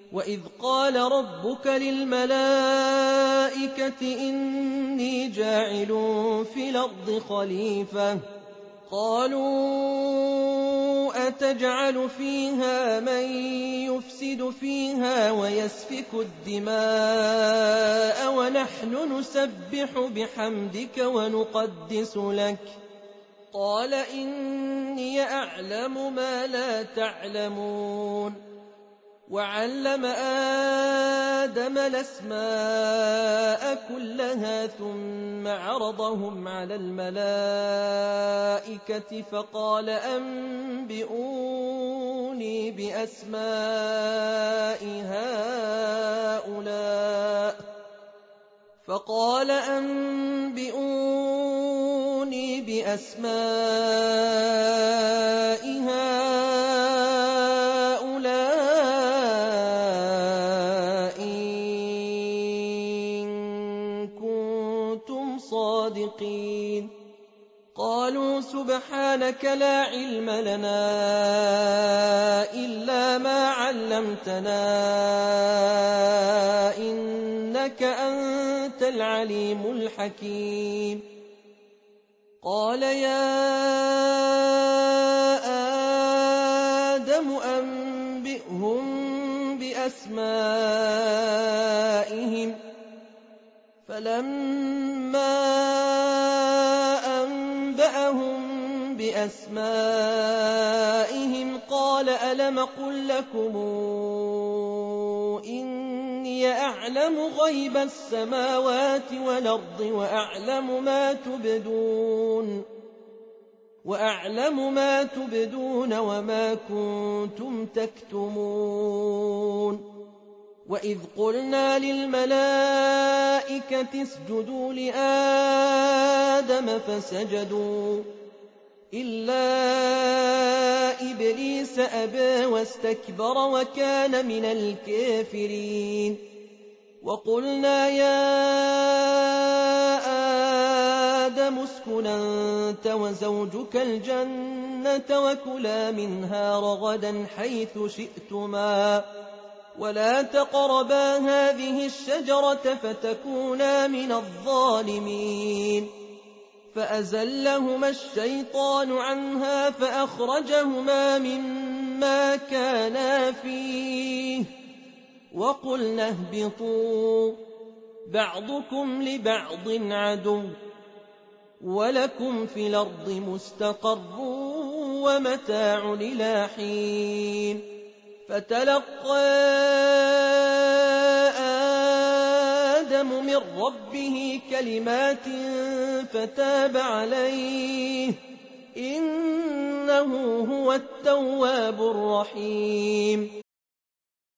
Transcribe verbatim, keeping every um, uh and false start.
وإذ قال ربك للملائكة إني جاعل في الأرض خليفة قالوا أتجعل فيها من يفسد فيها ويسفك الدماء ونحن نسبح بحمدك ونقدس لك قال إني أعلم ما لا تعلمون وعلم آدم الأسماء كلها ثم عرضهم على الملائكة فقال أنبئوني بأسماء هؤلاء فقال أنبئوني بأسماء هؤلاء إن كنتم صادقين قالوا سبحانك لا علم لنا إلا ما علمتنا إنك أنت العليم الحكيم قال يا آدم أنبئهم بأسمائهم فلما أنبأهم بأسمائهم قال ألم قل لكم إني أعلم غيب السماوات والأرض وأعلم ما تبدون وأعلم ما تبدون وما كنتم تكتمون وإذ قلنا للملائكة اسجدوا لآدم فسجدوا إلا إبليس أبى واستكبر وكان من الكافرين وقلنا يا آدم اسكن أنت وزوجك الجنة وكلا منها رغدا حيث شئتما ولا تقربا هذه الشجرة فتكونا من الظالمين فأزلهما الشيطان عنها فأخرجهما مما كانا فيه وقلنا اهبطوا بعضكم لبعض عدو ولكم في الأرض مستقر ومتاع إلى حين فتلقى آدم من ربه كلمات فتاب عليه إنه هو التواب الرحيم